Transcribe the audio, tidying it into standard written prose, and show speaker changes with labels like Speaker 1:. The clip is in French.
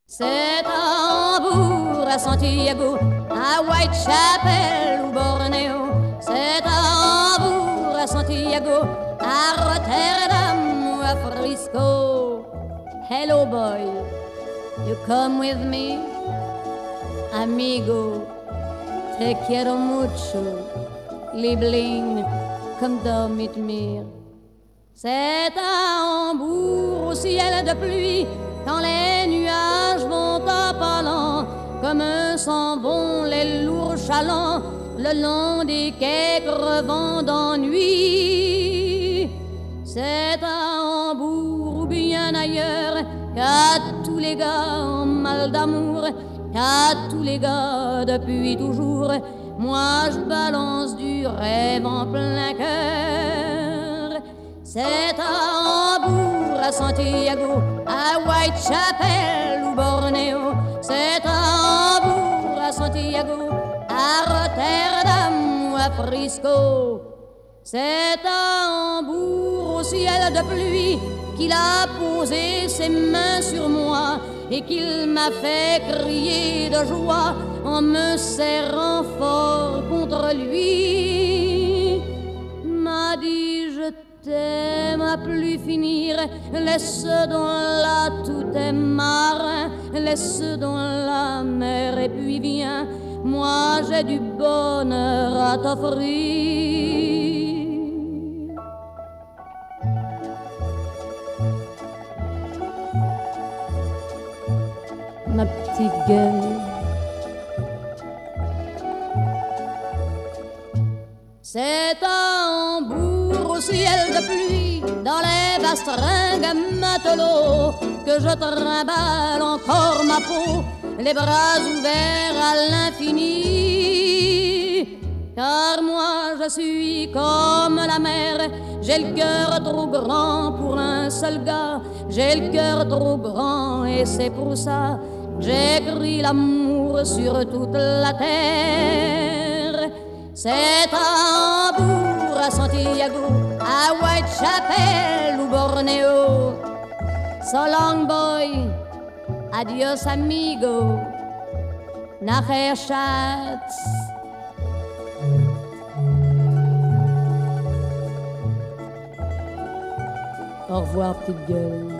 Speaker 1: C'est à Hambourg, à Santiago, à Whitechapel ou Bornéo. C'est à Hambourg, à Santiago, à Rotterdam ou à Frisco. Hello boy, you come with me? Amigo, te quiero mucho. Liebling, komm da mit mir. C'est à Hambourg, au ciel de pluie, quand les nuages vont à pas lents, comme s'en vont les lourds chalands, le long des quais crevant d'ennui. C'est à Hambourg ou bien ailleurs qu'à tous les gars en mal d'amour, qu'à tous les gars depuis toujours, moi je balance du rêve en plein cœur. C'est à Hambourg, à Santiago, à Whitechapel ou Bornéo. C'est à Hambourg, à Santiago, à Rotterdam ou à Frisco. C'est à Hambourg, au ciel de pluie, qu'il a posé ses mains sur moi et qu'il m'a fait crier de joie en me serrant fort contre lui. M'a dit je t'aime à plus finir, laisse donc là tout est marin, laisse donc la mer et puis viens, moi j'ai du bonheur à t'offrir. Ma petite gueule. C'est à Hambourg, au ciel de pluie, dans les bastringues matelots, que je trimballe encore ma peau, les bras ouverts à l'infini. Car moi je suis comme la mer, j'ai le cœur trop grand pour un seul gars, j'ai le cœur trop grand et c'est pour ça j'écris l'amour sur toute la terre. C'est à Hambourg, à Santiago, à Whitechapel ou Bornéo. So long boy, adios amigo, nachher Schatz. Au revoir petite gueule.